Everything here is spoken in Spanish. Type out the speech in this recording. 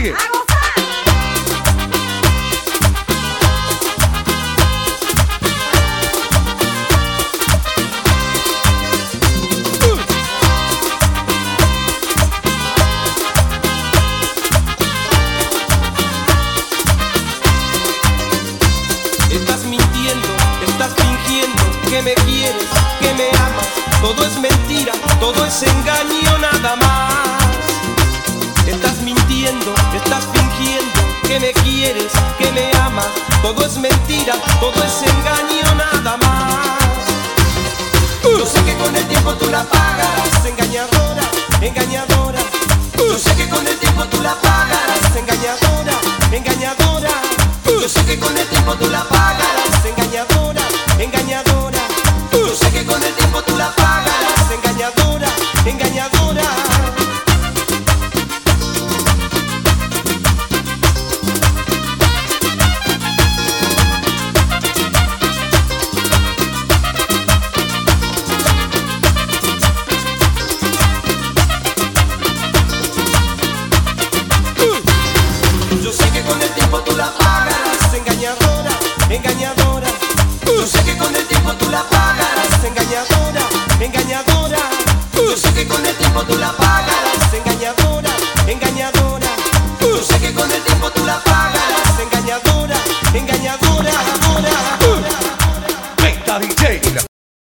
sigue. Estás mintiendo, estás fingiendo que me quieres, que me amas. Todo es mentira, todo es engaño nada más. Estás mintiendo, estás fingiendo que me quieres, que me amas. Todo es mentira, todo es engaño nada más. Yo sé que con el tiempo tú la pagarás, engañadora, engañadora. Yo sé que con el tiempo tú la pagarás, engañadora, engañadora. Yo sé que con el tiempo tú la pagarás, engañadora, engañadora. Yo sé que con el tiempo tú la pagarás, engañadora, engañadora. Yo sé que con el tiempo tú la pagarás, engañadora, engañadora. Yo sé que con el tiempo tú la pagarás, engañadora, engañadora. Yo sé que con el tiempo tú la pagarás.